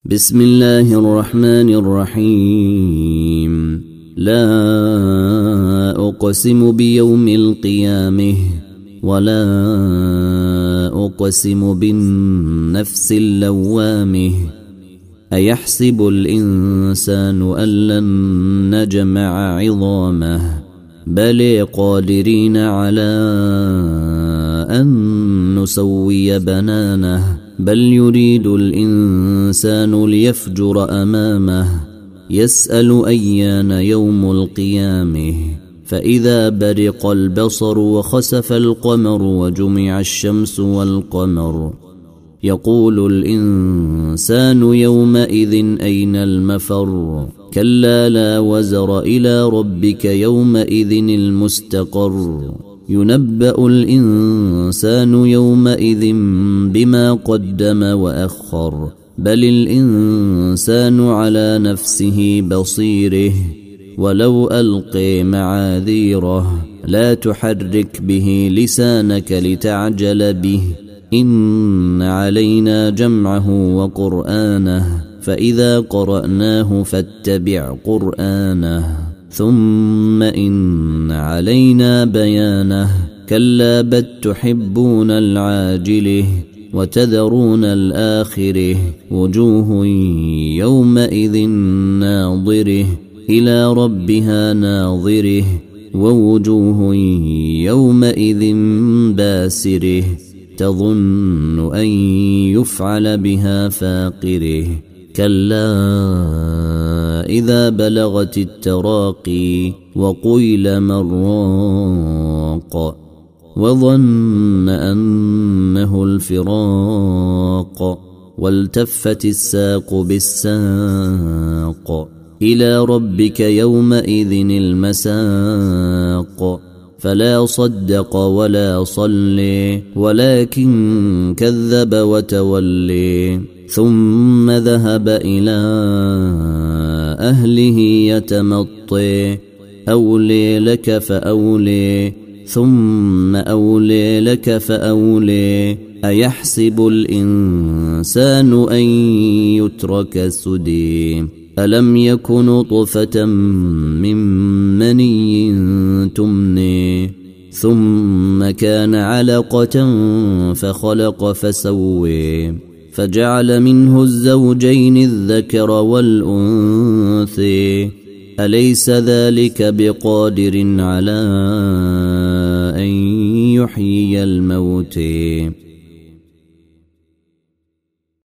بسم الله الرحمن الرحيم. لا أقسم بيوم القيامة ولا أقسم بالنفس اللوامة. أيحسب الإنسان أن لن نجمع عظامه بل قادرين على أن نسوي بنانه بل يريد الإنسان ليفجر أمامه يسأل أيان يوم القيامة. فإذا برق البصر وخسف القمر وجمع الشمس والقمر يقول الإنسان يومئذ أين المفر. كلا لا وزر إلى ربك يومئذ المستقر. ينبأ الإنسان يومئذ بما قدم وأخر بل الإنسان على نفسه بصيره ولو ألقي معاذيره. لا تحرك به لسانك لتعجل به إن علينا جمعه وقرآنه فإذا قرأناه فاتبع قرآنه ثم إن علينا بيانه. كلا بل تحبون العاجله وتذرون الآخره. وجوه يومئذ ناظره إلى ربها ناظره ووجوه يومئذ باسره تظن أن يفعل بها فاقره. كلا إذا بلغت التراقي وقيل من راق وظن أنه الفراق والتفت الساق بالساق إلى ربك يومئذ المساق. فلا صدق ولا صلي ولكن كذب وتولي ثم ذهب إلى أهله يتمطي. أولي لك فأولي ثم أولي لك فأولي. أيحسب الإنسان أن يترك سدى ألم يكن نطفة من مني تمني ثم كان علقة فخلق فسوي فجعل منه الزوجين الذكر والأنثى. أليس ذلك بقادر على أن يحيي الموتى